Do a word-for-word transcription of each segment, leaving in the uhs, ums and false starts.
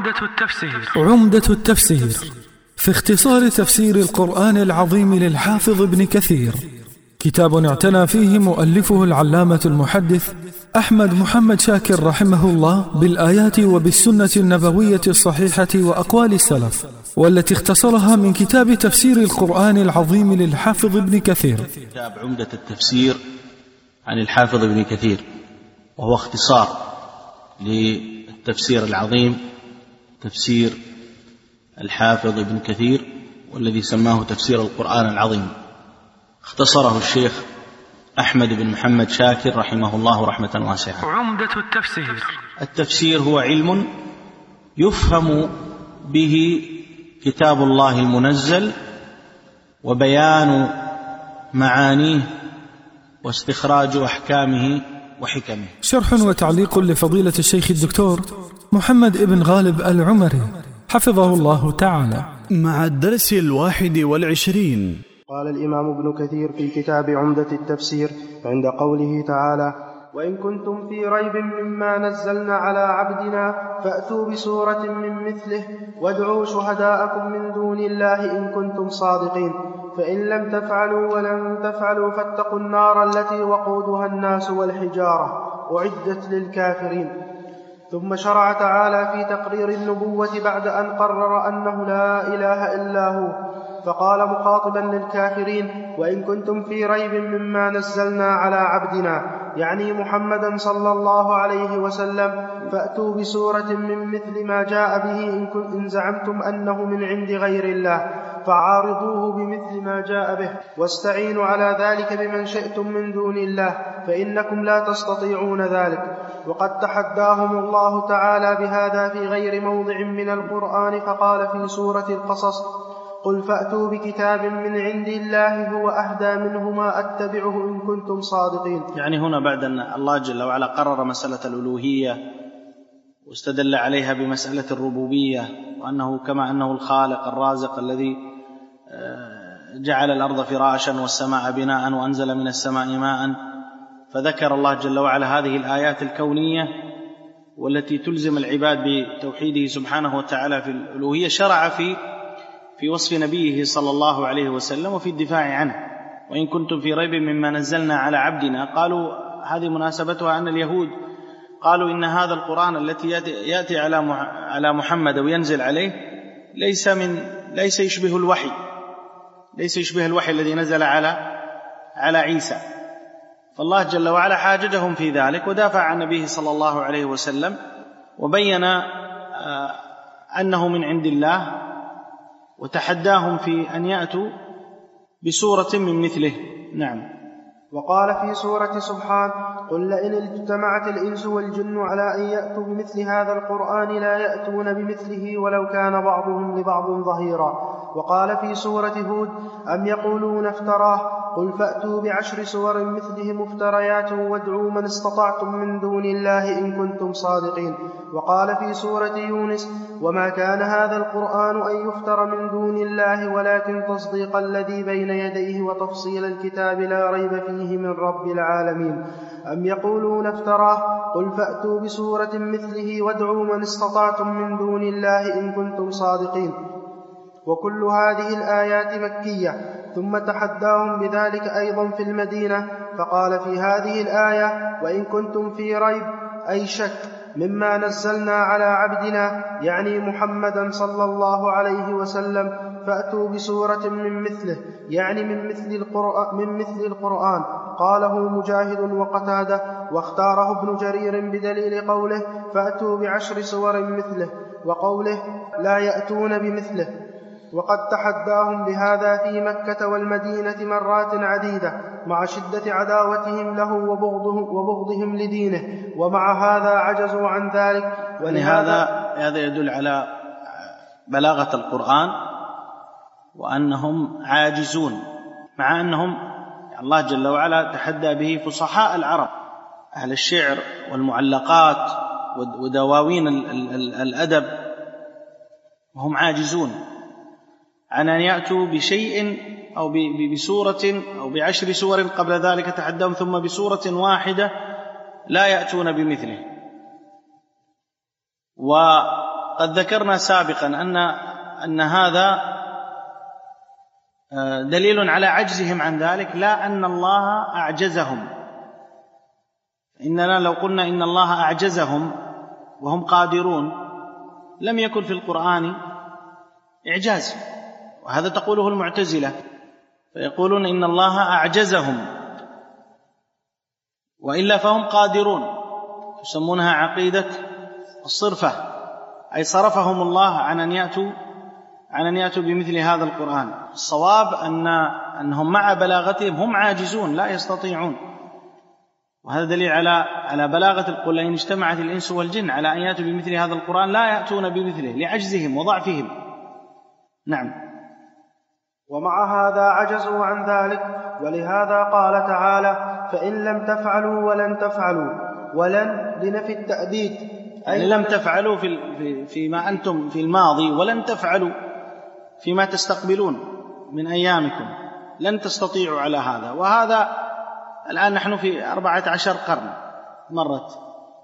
عمدة التفسير عمدة التفسير في اختصار تفسير القرآن العظيم للحافظ ابن كثير، كتاب اعتنى فيه مؤلفه العلامة المحدث أحمد محمد شاكر رحمه الله بالآيات وبالسنة النبوية الصحيحة وأقوال السلف، والتي اختصرها من كتاب تفسير القرآن العظيم للحافظ ابن كثير. كتاب عمدة التفسير عن الحافظ ابن كثير، وهو اختصار للتفسير العظيم تفسير الحافظ ابن كثير، والذي سماه تفسير القرآن العظيم. اختصره الشيخ أحمد بن محمد شاكر رحمه الله رحمة واسعة. عمدة التفسير التفسير هو علم يفهم به كتاب الله المنزل وبيان معانيه واستخراج أحكامه وحكمه. شرح وتعليق لفضيلة الشيخ الدكتور محمد ابن غالب العمري حفظه الله تعالى، مع الدرس الواحد والعشرين. قال الإمام ابن كثير في كتاب عمدة التفسير عند قوله تعالى: وإن كنتم في ريب مما نزلنا على عبدنا فأتوا بسورة من مثله وادعوا شهداءكم من دون الله إن كنتم صادقين، فإن لم تفعلوا ولن تفعلوا فاتقوا النار التي وقودها الناس والحجارة أعدت للكافرين. ثم شرع تعالى في تقرير النبوة بعد أن قرر أنه لا إله إلا هو، فقال مخاطبا للكافرين: وإن كنتم في ريب مما نزلنا على عبدنا، يعني محمدا صلى الله عليه وسلم، فأتوا بسورة من مثل ما جاء به إن زعمتم أنه من عند غير الله، فعارضوه بمثل ما جاء به، واستعينوا على ذلك بمن شئتم من دون الله، فإنكم لا تستطيعون ذلك. وقد تحداهم الله تعالى بهذا في غير موضع من القرآن، فقال في سورة القصص: قل فأتوا بكتاب من عند الله هو أهدى منهما أتبعه إن كنتم صادقين. يعني هنا بعد أن الله جل وعلا قرر مسألة الألوهية واستدل عليها بمسألة الربوبية، وأنه كما أنه الخالق الرازق الذي جعل الأرض فراشا والسماء بناء وأنزل من السماء ماء، فذكر الله جل وعلا هذه الآيات الكونية والتي تلزم العباد بتوحيده سبحانه وتعالى في الألوهية. شرع في في وصف نبيه صلى الله عليه وسلم وفي الدفاع عنه. وإن كنتم في ريب مما نزلنا على عبدنا، قالوا هذه مناسبتها أن اليهود قالوا إن هذا القرآن التي يأتي على محمد وينزل عليه ليس من ليس يشبه الوحي ليس يشبه الوحي الذي نزل على على عيسى. فالله جل وعلا حاججهم في ذلك ودافع عن نبيه صلى الله عليه وسلم، وبين أنه من عند الله، وتحداهم في أن يأتوا بسورة من مثله. نعم. وقال في سورة سبحان: قل لئن اجتمعت الإنس والجن على أن يأتوا بمثل هذا القرآن لا يأتون بمثله ولو كان بعضهم لبعض ظهيرا. وقال في سورة هود: أم يقولون افتراه قل فأتوا بعشر سور مثله مفتريات وادعوا من استطعتم من دون الله إن كنتم صادقين. وقال في سورة يونس: وما كان هذا القرآن أن يفتر من دون الله ولكن تصديق الذي بين يديه وتفصيل الكتاب لا ريب فيه من رب العالمين. أم يقولون افتراه قل فأتوا بسورة مثله وادعوا من استطعتم من دون الله إن كنتم صادقين. وكل هذه الآيات مكية. ثم تحداهم بذلك أيضا في المدينة، فقال في هذه الآية: وإن كنتم في ريب أي شك مما نزلنا على عبدنا، يعني محمدا صلى الله عليه وسلم، فأتوا بسورة من مثله، يعني من مثل القرآن, من مثل القرآن. قاله مجاهد وقتادة، واختاره ابن جرير بدليل قوله: فأتوا بعشر سور مثله، وقوله: لا يأتون بمثله. وقد تحداهم بهذا في مكة والمدينة مرات عديدة، مع شدة عداوتهم له وبغضهم, وبغضهم لدينه، ومع هذا عجزوا عن ذلك. ولهذا هذا يدل على بلاغة القرآن وأنهم عاجزون، مع أنهم الله جل وعلا تحدى به فصحاء العرب أهل الشعر والمعلقات ودواوين الأدب، وهم عاجزون عن أن يأتوا بشيء أو بسورة أو بعشر سور قبل ذلك تحدهم، ثم بسورة واحدة لا يأتون بمثله. وقد ذكرنا سابقا أن أن هذا دليل على عجزهم عن ذلك، لا أن الله أعجزهم. إننا لو قلنا إن الله أعجزهم وهم قادرون لم يكن في القرآن إعجاز، وهذا تقوله المعتزلة، فيقولون إن الله أعجزهم، وإلا فهم قادرون، يسمونها عقيدة الصرفة، أي صرفهم الله عن أن يأتوا عن أن يأتوا بمثل هذا القرآن. الصواب أن أنهم مع بلاغتهم هم عاجزون لا يستطيعون، وهذا دليل على على بلاغة القول. إن اجتمعت الإنس والجن على أن يأتوا بمثل هذا القرآن لا يأتون بمثله لعجزهم وضعفهم. نعم. ومع هذا عجزوا عن ذلك، ولهذا قال تعالى: فإن لم تفعلوا ولن تفعلوا، ولن لنفي التأبيد، أي لم تفعلوا في فيما أنتم في الماضي، ولن تفعلوا فيما تستقبلون من أيامكم، لن تستطيعوا على هذا. وهذا الآن نحن في أربعة عشر قرن مرت،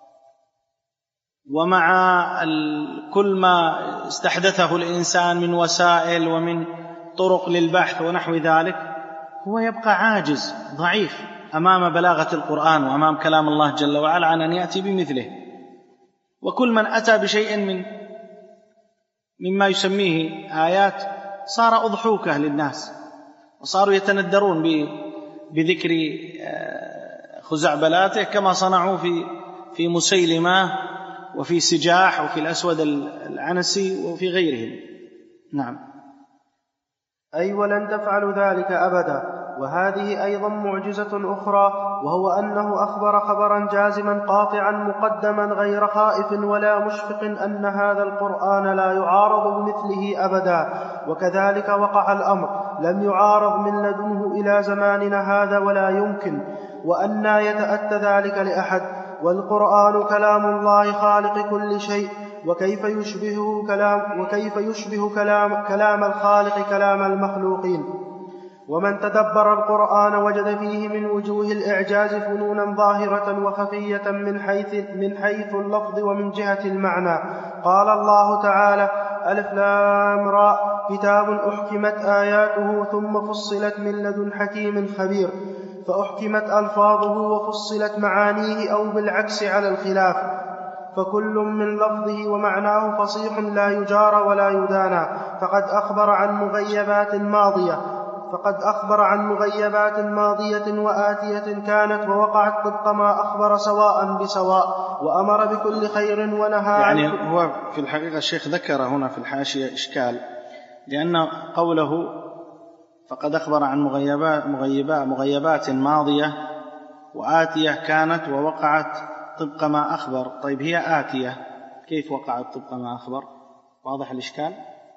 ومع كل ما استحدثه الإنسان من وسائل ومن طرق للبحث ونحو ذلك، هو يبقى عاجز ضعيف أمام بلاغة القرآن وأمام كلام الله جل وعلا عن أن يأتي بمثله. وكل من أتى بشيء من مما يسميه آيات صار أضحوكة للناس، وصاروا يتندرون بذكر خزعبلاته كما صنعوا في في مسيلمة وفي سجاح وفي الأسود العنسي وفي غيرهم. نعم. أي ولن تفعلوا ذلك أبدا. وهذه أيضا معجزة أخرى، وهو أنه أخبر خبرا جازما قاطعا مقدما غير خائف ولا مشفق أن هذا القرآن لا يعارض بمثله أبدا. وكذلك وقع الأمر، لم يعارض من لدنه إلى زماننا هذا ولا يمكن، وأنى يتأتى ذلك لأحد. والقرآن كلام الله خالق كل شيء، وكيف يشبهه كلام وكيف يشبه كلام كلام الخالق كلام المخلوقين. ومن تدبر القرآن وجد فيه من وجوه الإعجاز فنونا ظاهرة وخفية من حيث من حيث اللفظ ومن جهة المعنى. قال الله تعالى: ألف لام راء، كتاب أحكمت آياته ثم فصلت من لدن حكيم خبير. فأحكمت ألفاظه وفصلت معانيه أو بالعكس على الخلاف، فكل من لفظه ومعناه فصيح لا يجار ولا يدانى. فقد أخبر عن مغيبات ماضية فقد أخبر عن مغيبات ماضية وآتية كانت ووقعت طبق ما أخبر سواء بسواء، وأمر بكل خير ونهى. يعني هو في الحقيقة الشيخ ذكر هنا في الحاشية إشكال، لأن قوله فقد أخبر عن مغيبات, مغيبات, مغيبات ماضية وآتية كانت ووقعت طبق ما أخبر. طيب هي آتية كيف وقعت طبق ما أخبر؟ واضح الإشكال؟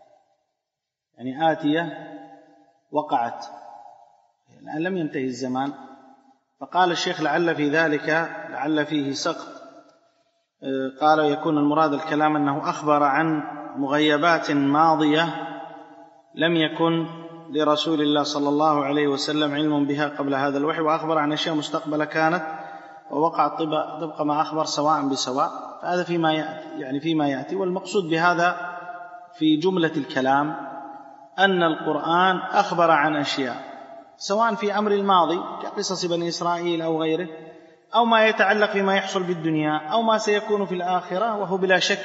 يعني آتية وقعت، الآن لم ينتهي الزمان. فقال الشيخ لعل في ذلك لعل فيه سقط. قال يكون المراد الكلام أنه أخبر عن مغيبات ماضية لم يكن لرسول الله صلى الله عليه وسلم علم بها قبل هذا الوحي، وأخبر عن أشياء مستقبلة كانت ووقعت طبق ما أخبر سواء بسواء. فهذا فيما يأتي يعني فيما يأتي والمقصود بهذا في جملة الكلام أن القرآن أخبر عن أشياء سواء في أمر الماضي كقصص بني إسرائيل أو غيره، أو ما يتعلق فيما يحصل بالدنيا، أو ما سيكون في الآخرة، وهو بلا شك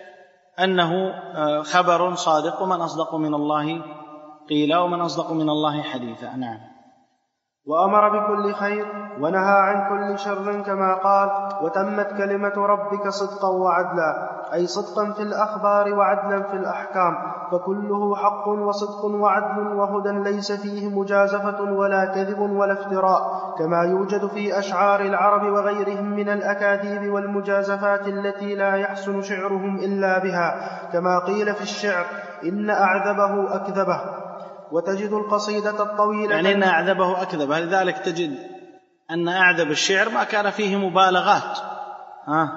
أنه خبر صادق. ومن أصدق من الله قيلا ومن أصدق من الله حديثا. نعم. وأمر بكل خير ونهى عن كل شر كما قال: وتمت كلمة ربك صدقا وعدلا، أي صدقا في الأخبار وعدلا في الأحكام، فكله حق وصدق وعدل وهدى ليس فيه مجازفة ولا كذب ولا افتراء، كما يوجد في أشعار العرب وغيرهم من الأكاذيب والمجازفات التي لا يحسن شعرهم إلا بها، كما قيل في الشعر: إن أعذبه أكذبه. وتجد القصيدة الطويلة يعني إن أعذبه أكذبه، لذلك تجد أن أعذب الشعر ما كان فيه مبالغات، ها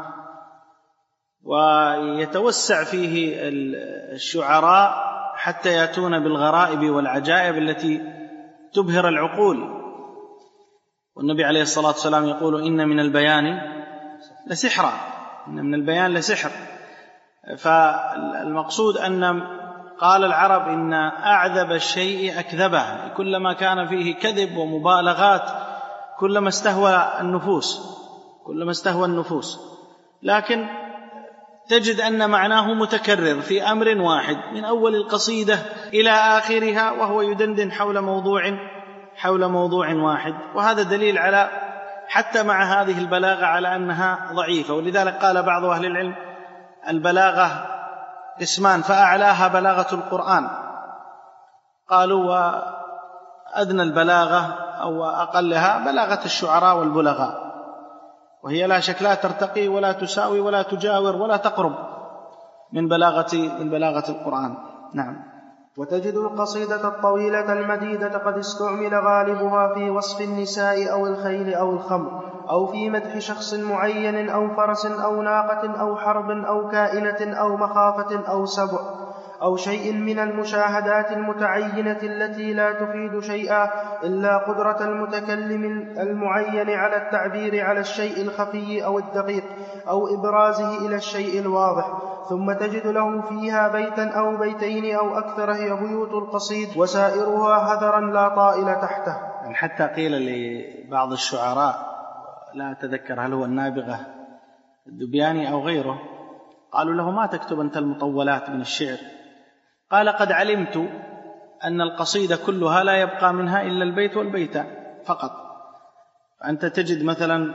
ويتوسع فيه الشعراء حتى يأتون بالغرائب والعجائب التي تبهر العقول. والنبي عليه الصلاة والسلام يقول: إن من البيان لسحرا، إن من البيان لسحر. فالمقصود أن قال العرب إن أعذب الشيء أكذبه، كلما كان فيه كذب ومبالغات كلما استهوى النفوس كلما استهوى النفوس لكن تجد أن معناه متكرر في أمر واحد من أول القصيدة إلى آخرها، وهو يدندن حول موضوع حول موضوع واحد. وهذا دليل على حتى مع هذه البلاغة على أنها ضعيفة. ولذلك قال بعض أهل العلم البلاغة قسمان، فأعلاها بلاغة القرآن، قالوا وأدنى البلاغة أو أقلها بلاغة الشعراء والبلغاء، وهي لا شك لا ترتقي ولا تساوي ولا تجاور ولا تقرب من بلاغة من بلاغة القرآن. نعم. وتجد القصيدة الطويلة المديدة قد استعمل غالبها في وصف النساء أو الخيل أو الخمر، أو في مدح شخص معين أو فرس أو ناقة أو حرب أو كائنة أو مخافة أو سبع أو شيء من المشاهدات المتعينة التي لا تفيد شيئا إلا قدرة المتكلم المعين على التعبير على الشيء الخفي أو الدقيق أو إبرازه إلى الشيء الواضح. ثم تجد له فيها بيتا أو بيتين أو أكثر، هي بيوت القصيد، وسائرها هذرا لا طائل تحته. حتى قيل لبعض الشعراء، لا أتذكر هل هو النابغة الدبياني أو غيره، قالوا له ما تكتب أنت المطولات من الشعر؟ قال قد علمت أن القصيدة كلها لا يبقى منها إلا البيت والبيت فقط. فأنت تجد مثلا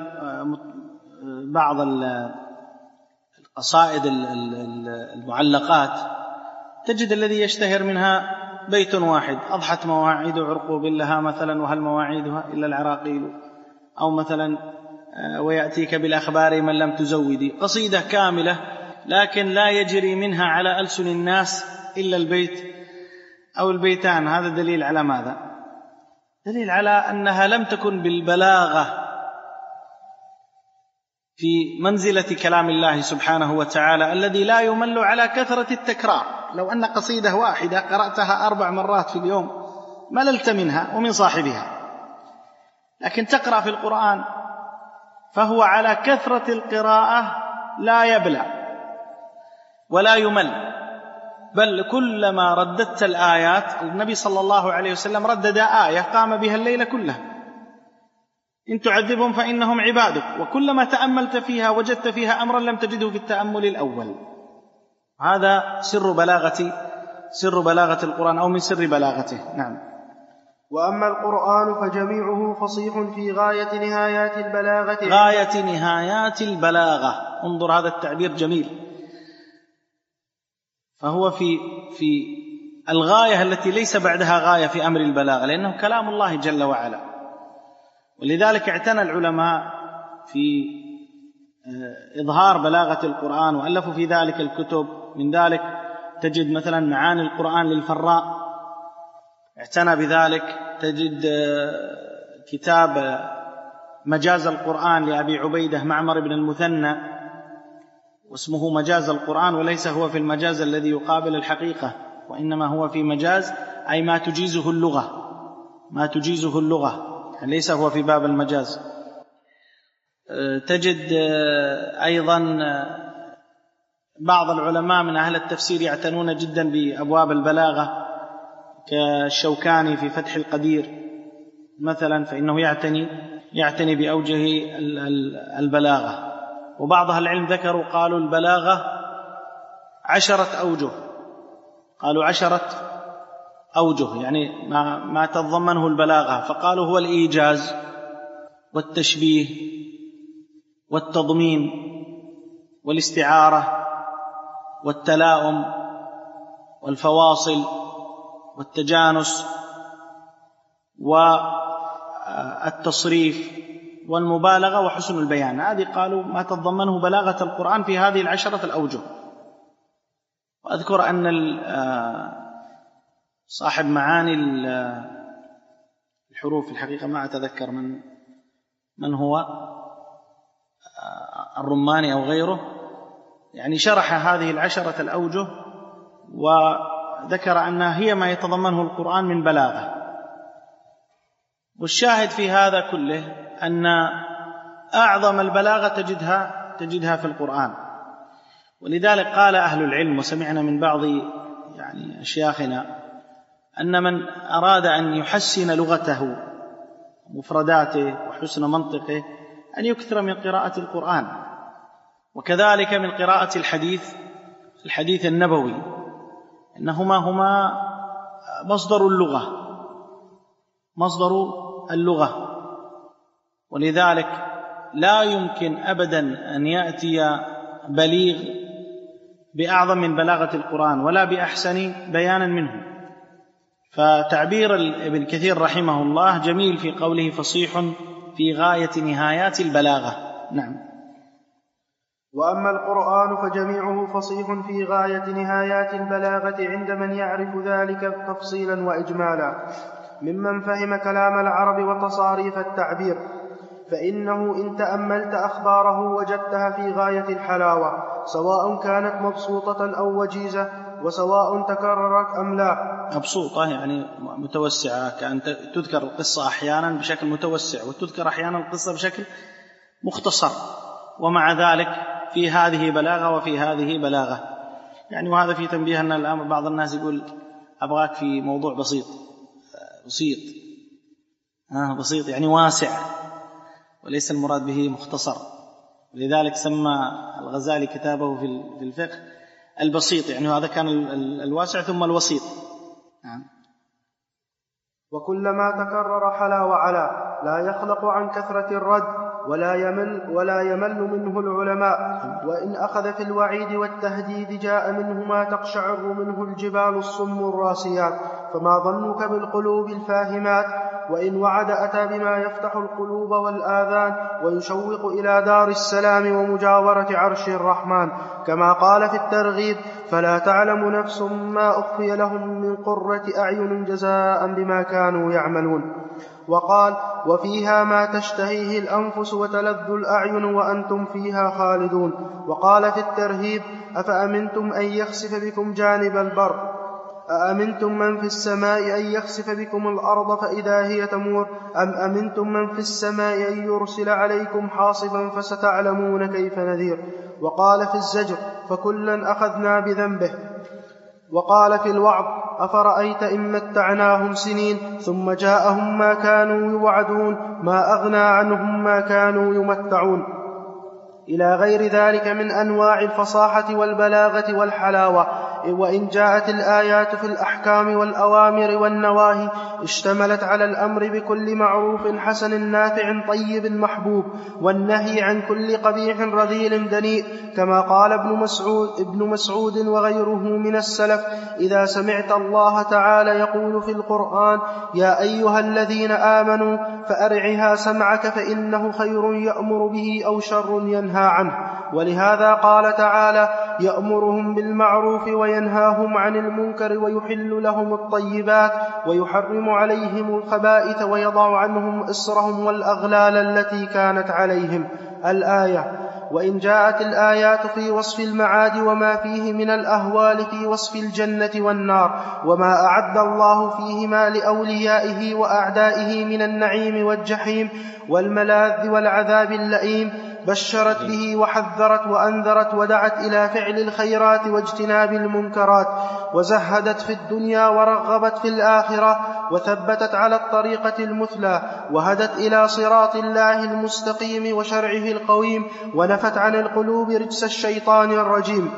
بعض القصائد المعلقات تجد الذي يشتهر منها بيت واحد، أضحت مواعيد عرقوب لها مثلا وهل مواعيدها إلا العراقيل، أو مثلا ويأتيك بالأخبار من لم تزودي، قصيدة كاملة لكن لا يجري منها على ألسن الناس إلا البيت أو البيتان. هذا دليل على ماذا؟ دليل على أنها لم تكن بالبلاغة في منزلة كلام الله سبحانه وتعالى الذي لا يمل على كثرة التكرار. لو أن قصيدة واحدة قرأتها أربع مرات في اليوم مللت منها ومن صاحبها، لكن تقرأ في القرآن فهو على كثرة القراءة لا يبلى ولا يمل، بل كلما رددت الآيات، النبي صلى الله عليه وسلم ردد آية قام بها الليل كله، إن تعذبهم فإنهم عبادك، وكلما تأملت فيها وجدت فيها أمرا لم تجده في التأمل الأول. هذا سر بلاغة سر بلاغة القرآن أو من سر بلاغته. نعم. وأما القرآن فجميعه فصيح في غاية نهايات البلاغة غاية نهايات البلاغة. انظر هذا التعبير جميل، فهو في في الغاية التي ليس بعدها غاية في أمر البلاغة، لأنه كلام الله جل وعلا. ولذلك اعتنى العلماء في إظهار بلاغة القرآن وألفوا في ذلك الكتب. من ذلك تجد مثلا معاني القرآن للفراء، اعتنى بذلك. تجد كتاب مجاز القرآن لأبي عبيدة معمر بن المثنى، واسمه مجاز القرآن، وليس هو في المجاز الذي يقابل الحقيقة، وإنما هو في مجاز أي ما تجيزه اللغة ما تجيزه اللغة يعني ليس هو في باب المجاز. تجد أيضا بعض العلماء من أهل التفسير يعتنون جدا بأبواب البلاغة كالشوكاني في فتح القدير مثلا، فإنه يعتني يعتني بأوجه البلاغة. وبعض أهل العلم ذكروا قالوا البلاغة عشرة أوجه قالوا عشرة أوجه يعني ما, ما تتضمنه البلاغة، فقالوا هو الإيجاز والتشبيه والتضمين والاستعارة والتلاؤم والفواصل والتجانس والتصريف والمبالغة وحسن البيان. هذه قالوا ما تتضمنه بلاغة القرآن في هذه العشرة الأوجه. وأذكر أن صاحب معاني الحروف، الحقيقة ما أتذكر من من هو، الرماني أو غيره، يعني شرح هذه العشرة الأوجه وذكر أنها هي ما يتضمنه القرآن من بلاغة. والشاهد في هذا كله أن أعظم البلاغة تجدها تجدها في القرآن. ولذلك قال أهل العلم، وسمعنا من بعض يعني أشياخنا، أن من أراد أن يحسن لغته مفرداته وحسن منطقه أن يكثر من قراءة القرآن، وكذلك من قراءة الحديث الحديث النبوي، إنهما هما مصدر اللغة مصدر اللغة ولذلك لا يمكن أبدا أن يأتي بليغ بأعظم من بلاغة القرآن ولا بأحسن بيانا منه. فتعبير ابن كثير رحمه الله جميل في قوله فصيح في غاية نهايات البلاغة. نعم. وأما القرآن فجميعه فصيح في غاية نهايات البلاغة عند من يعرف ذلك تفصيلا وإجمالا ممن فهم كلام العرب وتصاريف التعبير، فإنه إن تأملت أخباره وجدتها في غاية الحلاوة، سواء كانت مبسوطة أو وجيزة، وسواء تكررت أم لا. مبسوطة يعني متوسعة، كأن تذكر القصة أحيانا بشكل متوسع وتذكر أحيانا القصة بشكل مختصر، ومع ذلك في هذه بلاغة وفي هذه بلاغة. يعني وهذا في تنبيه أن الآن بعض الناس يقول أبغاك في موضوع بسيط بسيط آه بسيط يعني واسع، وليس المراد به مختصر. ولذلك سمى الغزالي كتابه في الفقه البسيط، يعني هذا كان الواسع ثم الوسيط. نعم. وكلما تكرر حلا وعلا لا يخلق عن كثرة الرد ولا يمل, ولا يمل منه العلماء، وإن أخذ في الوعيد والتهديد جاء منه ما تقشعر منه الجبال الصم الراسيات، فما ظنك بالقلوب الفاهمات؟ وإن وعد أتى بما يفتح القلوب والآذان ويشوق إلى دار السلام ومجاورة عرش الرحمن، كما قال في الترغيب فلا تعلم نفس ما أخفي لهم من قرة أعين جزاء بما كانوا يعملون. وقال وفيها ما تشتهيه الأنفس وتلذ الأعين وأنتم فيها خالدون. وقال في الترهيب أفأمنتم أن يخسف بكم جانب البر أأمنتم من في السماء أن يخسف بكم الأرض فإذا هي تمور أم أمنتم من في السماء أن يرسل عليكم حاصبا فستعلمون كيف نذير. وقال في الزجر فكلا أخذنا بذنبه. وقال في الوعظ أفرأيت إن متعناهم سنين ثم جاءهم ما كانوا يوعدون ما أغنى عنهم ما كانوا يمتعون، إلى غير ذلك من أنواع الفصاحة والبلاغة والحلاوة. وإن جاءت الآيات في الأحكام والأوامر والنواهي اشتملت على الأمر بكل معروف حسن نافع طيب محبوب، والنهي عن كل قبيح رذيل دنيء، كما قال ابن مسعود, ابن مسعود وغيره من السلف إذا سمعت الله تعالى يقول في القرآن يا أيها الذين آمنوا فأرعها سمعك فإنه خير يأمر به أو شر ينهى عنه. ولهذا قال تعالى يأمرهم بالمعروف وينهاهم عن المنكر ويحل لهم الطيبات ويحرم عليهم الخبائث ويضع عنهم إصرهم والأغلال التي كانت عليهم الآية. وإن جاءت الآيات في وصف المعاد وما فيه من الأهوال في وصف الجنة والنار وما أعد الله فيهما لأوليائه وأعدائه من النعيم والجحيم والملاذ والعذاب اللئيم، بشرت به وحذرت وأنذرت ودعت إلى فعل الخيرات واجتناب المنكرات، وزهدت في الدنيا ورغبت في الآخرة، وثبتت على الطريقة المثلى، وهدت إلى صراط الله المستقيم وشرعه القويم، ونفت عن القلوب رجس الشيطان الرجيم.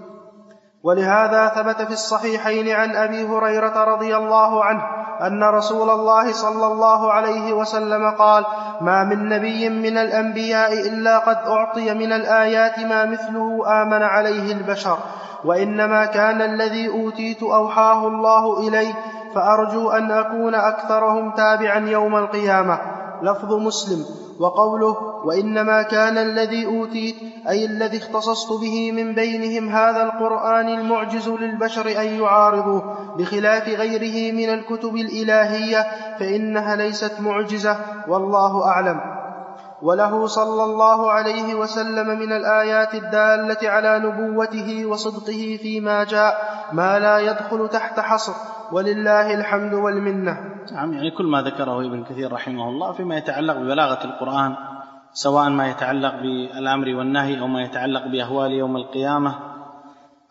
ولهذا ثبت في الصحيحين عن أبي هريرة رضي الله عنه أن رسول الله صلى الله عليه وسلم قال ما من نبي من الأنبياء إلا قد أعطي من الآيات ما مثله آمن عليه البشر، وإنما كان الذي أوتيت أوحاه الله إلي، فأرجو أن أكون أكثرهم تابعا يوم القيامة. لفظ مسلم. وقوله وإنما كان الذي أوتيت أي الذي اختصصت به من بينهم هذا القرآن المعجز للبشر أن يعارضوه، بخلاف غيره من الكتب الإلهية فإنها ليست معجزة والله أعلم. وله صلى الله عليه وسلم من الآيات الدالة على نبوته وصدقه فيما جاء ما لا يدخل تحت حصر، ولله الحمد والمنة. نعم، يعني كل ما ذكره ابن كثير رحمه الله فيما يتعلق ببلاغة القرآن، سواء ما يتعلق بالأمر والنهي أو ما يتعلق بأهوال يوم القيامة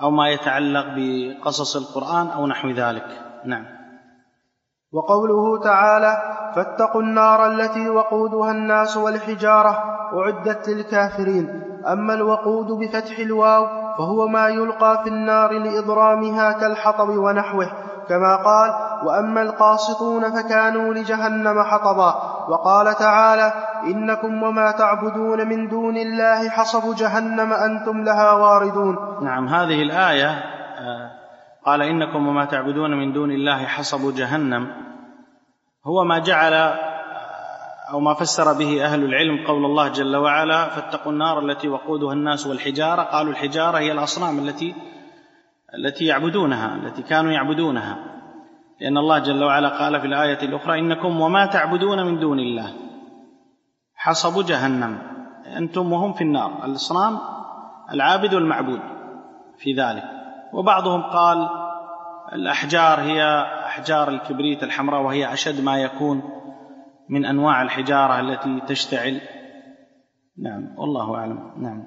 أو ما يتعلق بقصص القرآن أو نحو ذلك. نعم. وقوله تعالى: فاتقوا النار التي وقودها الناس والحجارة أعدت للكافرين. أما الوقود بفتح الواو فهو ما يلقى في النار لإضرامها كالحطب ونحوه، كما قال: وأما القاسطون فكانوا لجهنم حطبا. وقال تعالى: إنكم وما تعبدون من دون الله حصب جهنم أنتم لها واردون. نعم، هذه الآية قال إنكم وما تعبدون من دون الله حصب جهنم، هو ما جعل أو ما فسر به أهل العلم قول الله جل وعلا: فاتقوا النار التي وقودها الناس والحجارة. قالوا الحجارة هي الأصنام التي التي يعبدونها، التي كانوا يعبدونها، لأن الله جل وعلا قال في الآية الأخرى: إنكم وما تعبدون من دون الله حصب جهنم، أنتم وهم في النار، الأصنام العابد والمعبود في ذلك. وبعضهم قال الأحجار هي أحجار الكبريت الحمراء، وهي أشد ما يكون من أنواع الحجارة التي تشتعل. نعم، والله أعلم. نعم.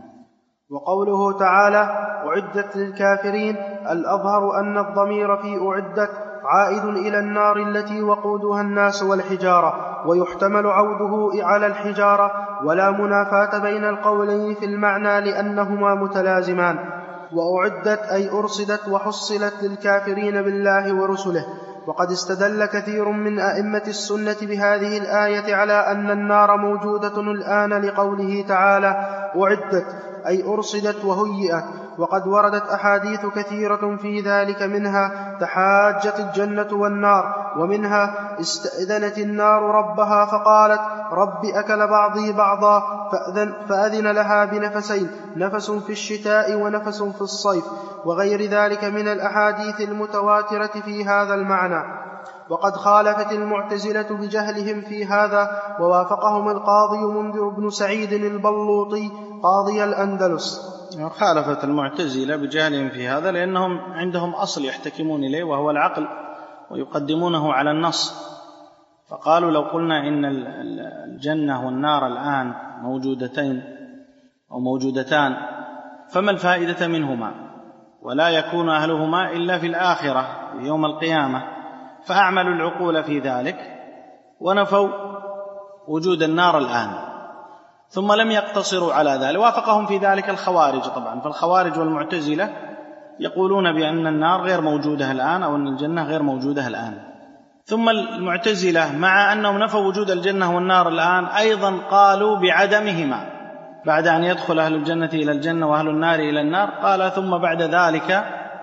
وقوله تعالى: أعدت للكافرين، الأظهر أن الضمير في أعدت عائد إلى النار التي وقودها الناس والحجارة، ويحتمل عوده على الحجارة، ولا منافاة بين القولين في المعنى لأنهما متلازمان. وأعدت أي أرصدت وحصلت للكافرين بالله ورسله. وقد استدل كثير من أئمة السنة بهذه الآية على أن النار موجودة الآن لقوله تعالى: أعدت أي أرصدت وهيئت. وقد وردت أحاديث كثيرة في ذلك، منها تحاجت الجنة والنار، ومنها استأذنت النار ربها فقالت: رب أكل بعضي بعضا، فأذن, فأذن لها بنفسين، نفس في الشتاء ونفس في الصيف، وغير ذلك من الأحاديث المتواترة في هذا المعنى. وقد خالفت المعتزلة بجهلهم في هذا، ووافقهم القاضي منذر بن سعيد البلوطي قاضي الأندلس. خالفت المعتزلة بجهلهم في هذا لأنهم عندهم أصل يحتكمون إليه وهو العقل، ويقدمونه على النص. فقالوا لو قلنا إن الجنة والنار الآن موجودتين أو موجودتان فما الفائدة منهما، ولا يكون أهلهما إلا في الآخرة يوم القيامة، فأعملوا العقول في ذلك ونفوا وجود النار الآن، ثم لم يقتصروا على ذلك. وافقهم في ذلك الخوارج طبعا، فالخوارج والمعتزلة يقولون بأن النار غير موجودة الآن أو أن الجنة غير موجودة الآن. ثم المعتزلة مع أنهم نفوا وجود الجنة والنار الآن أيضا قالوا بعدمهما، بعد أن يدخل أهل الجنة إلى الجنة وأهل النار إلى النار، قال ثم بعد ذلك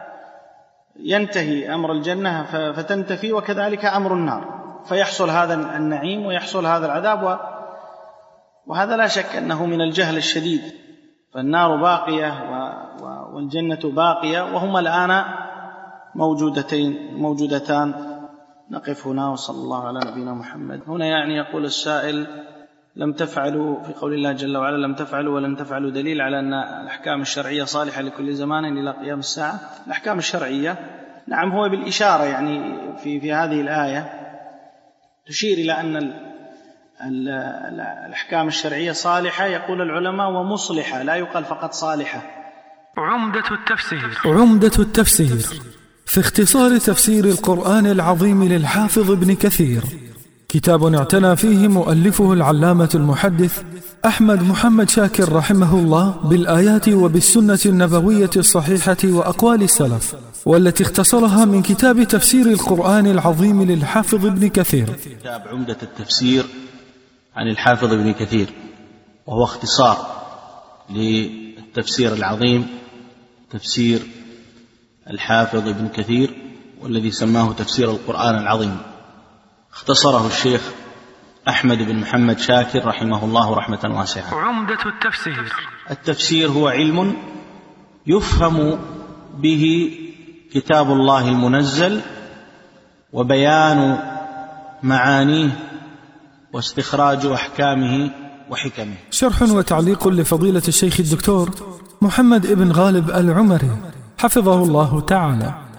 ينتهي أمر الجنة فتنتفي، وكذلك أمر النار، فيحصل هذا النعيم ويحصل هذا العذاب. وهذا لا شك أنه من الجهل الشديد، فالنار باقية والجنة باقية، وهما الآن موجودتين موجودتان. نقف هنا، وصلى الله على نبينا محمد. هنا يعني يقول السائل: لم تفعلوا، في قول الله جل وعلا لم تفعلوا ولن تفعلوا، دليل على أن الأحكام الشرعية صالحة لكل زمان إلى قيام الساعة. الأحكام الشرعية نعم هو بالإشارة يعني في, في هذه الآية تشير إلى أن الأحكام الشرعية صالحة، يقول العلماء ومصلحة، لا يقال فقط صالحة. عمدة التفسير. عمدة التفسير في اختصار تفسير القرآن العظيم للحافظ ابن كثير، كتاب اعتنى فيه مؤلفه العلامة المحدث أحمد محمد شاكر رحمه الله بالآيات وبالسنة النبوية الصحيحة وأقوال السلف، والتي اختصرها من كتاب تفسير القرآن العظيم للحافظ ابن كثير. كتاب عمدة التفسير عن الحافظ ابن كثير، وهو اختصار للتفسير العظيم، تفسير الحافظ ابن كثير، والذي سماه تفسير القرآن العظيم. اختصره الشيخ أحمد بن محمد شاكر رحمه الله رحمة واسعة. عمدة التفسير. التفسير هو علم يفهم به كتاب الله المنزل، وبيان معانيه، واستخراج أحكامه وحكمه. شرح وتعليق لفضيلة الشيخ الدكتور محمد ابن غالب العمري حفظه الله تعالى.